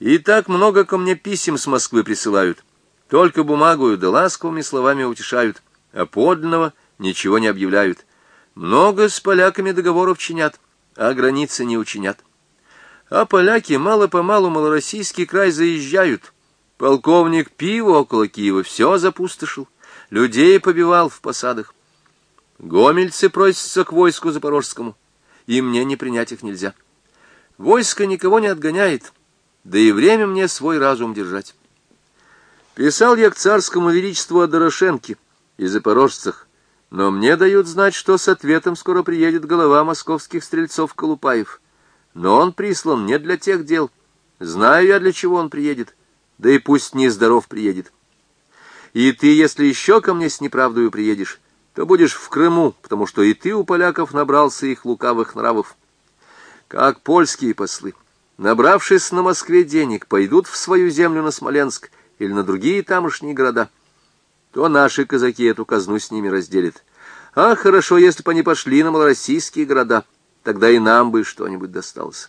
И так много ко мне писем с Москвы присылают. Только бумагою да ласковыми словами утешают, а подлинного ничего не объявляют. Много с поляками договоров чинят, а границы не учинят. А поляки мало-помалу малороссийский край заезжают. Полковник пиво около Киева все запустошил, людей побивал в посадах. Гомельцы просятся к войску запорожскому, и мне не принять их нельзя. Войско никого не отгоняет, да и время мне свой разум держать. Писал я к царскому величеству о Дорошенке и запорожцах, но мне дают знать, что с ответом скоро приедет голова московских стрельцов Колупаев. Но он прислан не для тех дел. Знаю я, для чего он приедет, да и пусть нездоров приедет. И ты, если еще ко мне с неправдою приедешь, то будешь в Крыму, потому что и ты у поляков набрался их лукавых нравов. Как польские послы, набравшись на Москве денег, пойдут в свою землю на Смоленск или на другие тамошние города, то наши казаки эту казну с ними разделят. А хорошо, если бы они пошли на малороссийские города, тогда и нам бы что-нибудь досталось.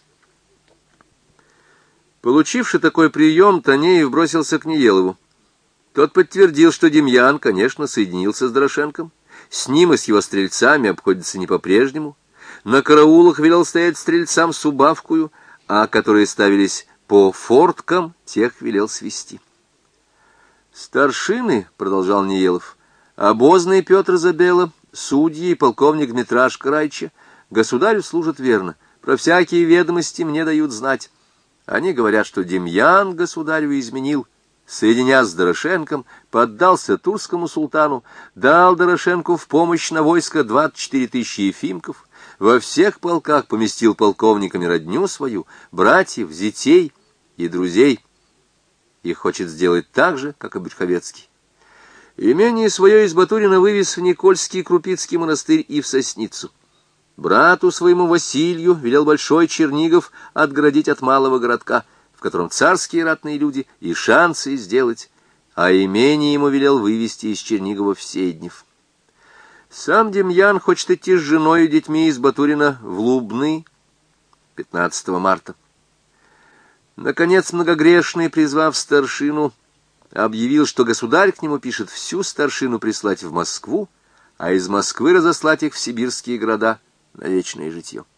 Получивши такой прием, Танеев бросился к Неелову. Тот подтвердил, что Демьян, конечно, соединился с Дорошенком, с ним и с его стрельцами обходится не по-прежнему, на караулах велел стоять стрельцам с убавкою, а которые ставились по форткам, тех велел свести. «Старшины, — продолжал Неелов, — обозный Петр Забела, судьи и полковник Дмитраш Карайча государю служат верно, про всякие ведомости мне дают знать. Они говорят, что Демьян государю изменил, соединясь с Дорошенком, поддался турскому султану, дал Дорошенку в помощь на войско 24 тысячи ефимков, во всех полках поместил полковниками родню свою, братьев, зятей и друзей, и хочет сделать так же, как и Брюховецкий. Имение свое из Батурина вывез в Никольский Крупицкий монастырь и в Сосницу. Брату своему Василию велел Большой Чернигов отгородить от малого городка, в котором царские ратные люди и шансы сделать, а имение ему велел вывести из Чернигова в Седнев. Сам Демьян хочет идти с женой и детьми из Батурина в Лубны 15 марта. Наконец, многогрешный, призвав старшину, объявил, что государь к нему пишет всю старшину прислать в Москву, а из Москвы разослать их в сибирские города на вечное житье.